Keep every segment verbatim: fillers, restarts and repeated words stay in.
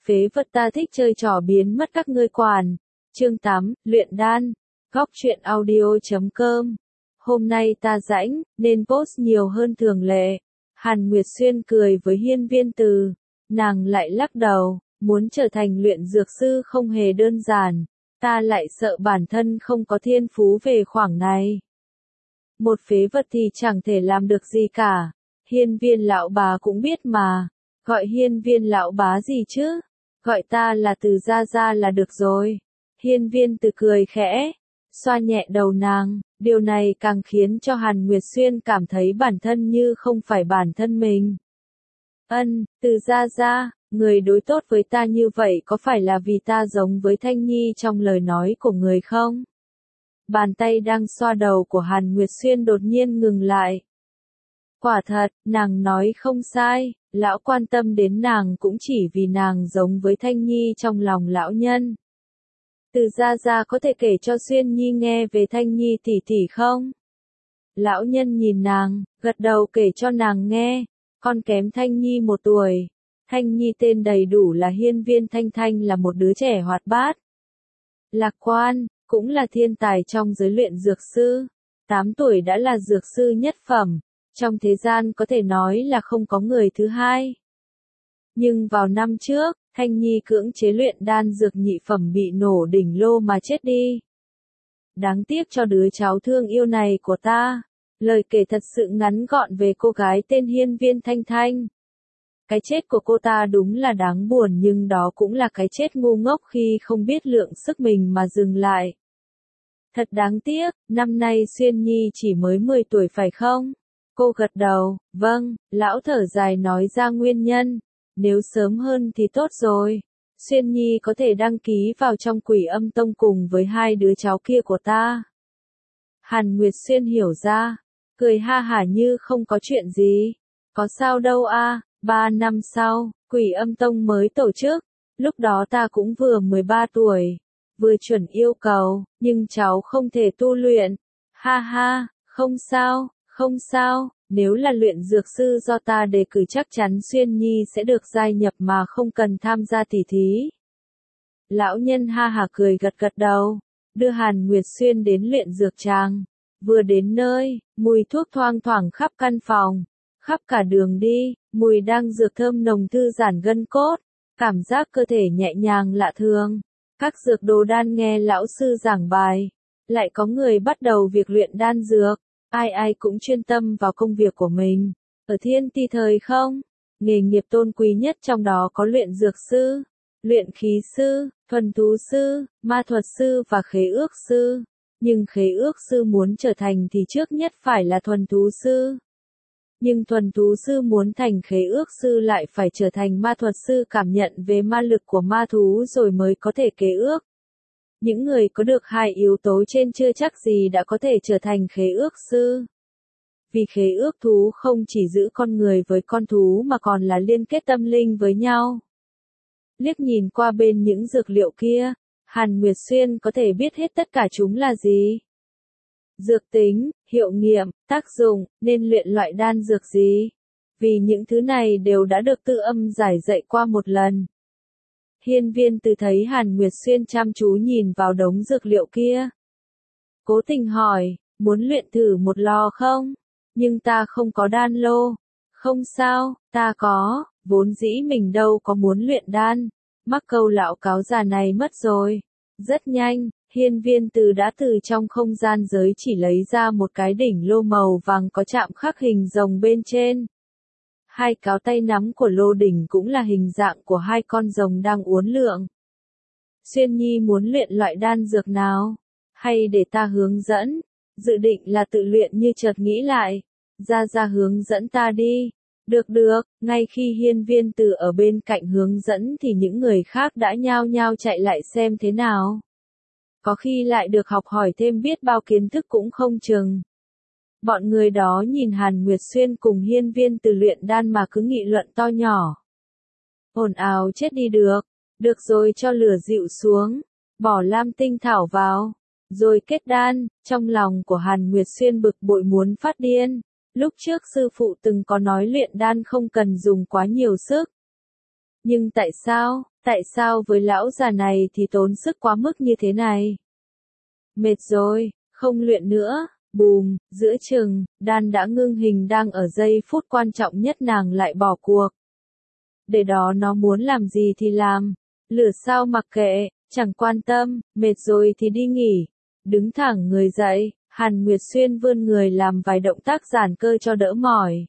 phế vật ta thích chơi trò biến mất các ngươi quản. Chương tám, luyện đan. Góc truyện audio chấm com. Hôm nay ta rãnh, nên post nhiều hơn thường lệ. Hàn Nguyệt Xuyên cười với Hiên Viên Từ. Nàng lại lắc đầu, muốn trở thành luyện dược sư không hề đơn giản. Ta lại sợ bản thân không có thiên phú về khoảng này. Một phế vật thì chẳng thể làm được gì cả. Hiên Viên lão bá cũng biết mà. Gọi Hiên Viên lão bá gì chứ? Gọi ta là Từ gia gia là được rồi. Hiên Viên Từ cười khẽ, xoa nhẹ đầu nàng. Điều này càng khiến cho Hàn Nguyệt Xuyên cảm thấy bản thân như không phải bản thân mình. Ân, Từ gia gia, người đối tốt với ta như vậy có phải là vì ta giống với Thanh Nhi trong lời nói của người không? Bàn tay đang xoa đầu của Hàn Nguyệt Xuyên đột nhiên ngừng lại. Quả thật, nàng nói không sai, lão quan tâm đến nàng cũng chỉ vì nàng giống với Thanh Nhi trong lòng lão nhân. Từ gia gia có thể kể cho Xuyên Nhi nghe về Thanh Nhi tỷ tỷ không? Lão nhân nhìn nàng, gật đầu kể cho nàng nghe. Con kém Thanh Nhi một tuổi. Thanh Nhi tên đầy đủ là Hiên Viên Thanh Thanh, là một đứa trẻ hoạt bát, lạc quan, cũng là thiên tài trong giới luyện dược sư. Tám tuổi đã là dược sư nhất phẩm. Trong thế gian có thể nói là không có người thứ hai. Nhưng vào năm trước, Thanh Nhi cưỡng chế luyện đan dược nhị phẩm bị nổ đỉnh lô mà chết đi. Đáng tiếc cho đứa cháu thương yêu này của ta. Lời kể thật sự ngắn gọn về cô gái tên Hiên Viên Thanh Thanh. Cái chết của cô ta đúng là đáng buồn, nhưng đó cũng là cái chết ngu ngốc khi không biết lượng sức mình mà dừng lại. Thật đáng tiếc, năm nay Xuyên Nhi chỉ mới mười tuổi phải không? Cô gật đầu, vâng. Lão thở dài nói ra nguyên nhân. Nếu sớm hơn thì tốt rồi. Xuyên Nhi có thể đăng ký vào trong Quỷ Âm Tông cùng với hai đứa cháu kia của ta. Hàn Nguyệt Xuyên hiểu ra, cười ha hả như không có chuyện gì. Có sao đâu a, ba năm sau, Quỷ Âm Tông mới tổ chức. Lúc đó ta cũng vừa mười ba tuổi, vừa chuẩn yêu cầu, nhưng cháu không thể tu luyện. Ha ha, không sao, không sao. Nếu là luyện dược sư do ta đề cử chắc chắn Xuyên Nhi sẽ được gia nhập mà không cần tham gia tỷ thí. Lão nhân ha hả cười gật gật đầu, đưa Hàn Nguyệt Xuyên đến luyện dược tràng. Vừa đến nơi, mùi thuốc thoang thoảng khắp căn phòng, khắp cả đường đi, mùi đang dược thơm nồng thư giãn gân cốt, cảm giác cơ thể nhẹ nhàng lạ thường. Các dược đồ đan nghe lão sư giảng bài, lại có người bắt đầu việc luyện đan dược. Ai ai cũng chuyên tâm vào công việc của mình. Ở Thiên Ti thời không, nghề nghiệp tôn quý nhất trong đó có luyện dược sư, luyện khí sư, thuần thú sư, ma thuật sư và khế ước sư. Nhưng khế ước sư muốn trở thành thì trước nhất phải là thuần thú sư. Nhưng thuần thú sư muốn thành khế ước sư lại phải trở thành ma thuật sư, cảm nhận về ma lực của ma thú rồi mới có thể kế ước. Những người có được hai yếu tố trên chưa chắc gì đã có thể trở thành khế ước sư. Vì khế ước thú không chỉ giữ con người với con thú mà còn là liên kết tâm linh với nhau. Liếc nhìn qua bên những dược liệu kia, Hàn Nguyệt Xuyên có thể biết hết tất cả chúng là gì. Dược tính, hiệu nghiệm, tác dụng, nên luyện loại đan dược gì. Vì những thứ này đều đã được Tư Âm giải dạy qua một lần. Hiên Viên Từ thấy Hàn Nguyệt Xuyên chăm chú nhìn vào đống dược liệu kia. Cố tình hỏi, muốn luyện thử một lò không? Nhưng ta không có đan lô. Không sao, ta có, vốn dĩ mình đâu có muốn luyện đan. Mắc câu lão cáo già này mất rồi. Rất nhanh, Hiên Viên Từ đã từ trong không gian giới chỉ lấy ra một cái đỉnh lô màu vàng có chạm khắc hình rồng bên trên. Hai cáo tay nắm của lô đỉnh cũng là hình dạng của hai con rồng đang uốn lượn. Xuyên Nhi muốn luyện loại đan dược nào? Hay để ta hướng dẫn? Dự định là tự luyện như chợt nghĩ lại. Ra ra hướng dẫn ta đi. Được được, ngay khi Hiên Viên Từ ở bên cạnh hướng dẫn thì những người khác đã nhao nhao chạy lại xem thế nào. Có khi lại được học hỏi thêm biết bao kiến thức cũng không chừng. Bọn người đó nhìn Hàn Nguyệt Xuyên cùng Hiên Viên Từ luyện đan mà cứ nghị luận to nhỏ. Ồn ào chết đi được. Được rồi, cho lửa dịu xuống. Bỏ lam tinh thảo vào. Rồi kết đan. Trong lòng của Hàn Nguyệt Xuyên bực bội muốn phát điên. Lúc trước sư phụ từng có nói luyện đan không cần dùng quá nhiều sức. Nhưng tại sao, Tại sao với lão già này thì tốn sức quá mức như thế này? Mệt rồi, không luyện nữa. Bùm, giữa chừng, đan đã ngưng hình đang ở giây phút quan trọng nhất nàng lại bỏ cuộc. Để đó nó muốn làm gì thì làm. Lửa sao mặc kệ, chẳng quan tâm, mệt rồi thì đi nghỉ. Đứng thẳng người dậy, Hàn Nguyệt Xuyên vươn người làm vài động tác giãn cơ cho đỡ mỏi.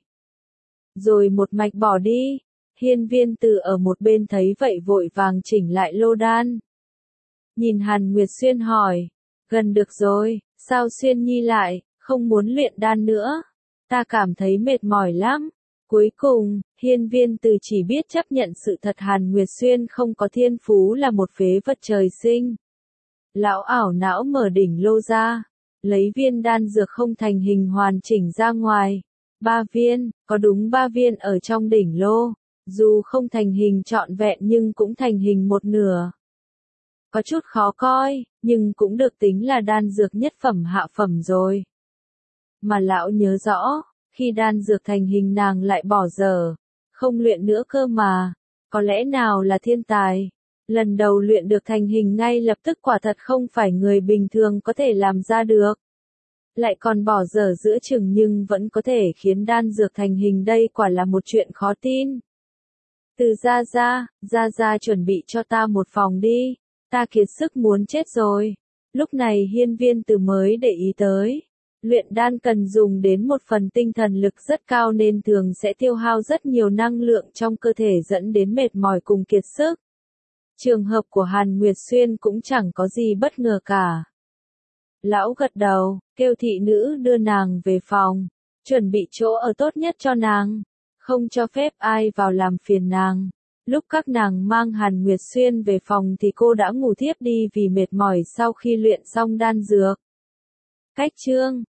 Rồi một mạch bỏ đi. Hiên Viên Từ ở một bên thấy vậy vội vàng chỉnh lại lô đan. Nhìn Hàn Nguyệt Xuyên hỏi, gần được rồi, sao Xuyên Nhi lại, không muốn luyện đan nữa? Ta cảm thấy mệt mỏi lắm. Cuối cùng, Hiên Viên Từ chỉ biết chấp nhận sự thật Hàn Nguyệt Xuyên không có thiên phú là một phế vật trời sinh. Lão ảo não mở đỉnh lô ra, lấy viên đan dược không thành hình hoàn chỉnh ra ngoài. Ba viên, có đúng ba viên ở trong đỉnh lô, dù không thành hình trọn vẹn nhưng cũng thành hình một nửa. Có chút khó coi, nhưng cũng được tính là đan dược nhất phẩm hạ phẩm rồi. Mà lão nhớ rõ, khi đan dược thành hình nàng lại bỏ dở, không luyện nữa cơ mà, có lẽ nào là thiên tài. Lần đầu luyện được thành hình ngay lập tức quả thật không phải người bình thường có thể làm ra được. Lại còn bỏ dở giữa chừng nhưng vẫn có thể khiến đan dược thành hình, đây quả là một chuyện khó tin. Từ Gia Gia, Gia Gia chuẩn bị cho ta một phòng đi, ta kiệt sức muốn chết rồi. Lúc này Hiên Viên Từ mới để ý tới. Luyện đan cần dùng đến một phần tinh thần lực rất cao nên thường sẽ tiêu hao rất nhiều năng lượng trong cơ thể dẫn đến mệt mỏi cùng kiệt sức. Trường hợp của Hàn Nguyệt Xuyên cũng chẳng có gì bất ngờ cả. Lão gật đầu, kêu thị nữ đưa nàng về phòng, chuẩn bị chỗ ở tốt nhất cho nàng, không cho phép ai vào làm phiền nàng. Lúc các nàng mang Hàn Nguyệt Xuyên về phòng thì cô đã ngủ thiếp đi vì mệt mỏi sau khi luyện xong đan dược. Cách chương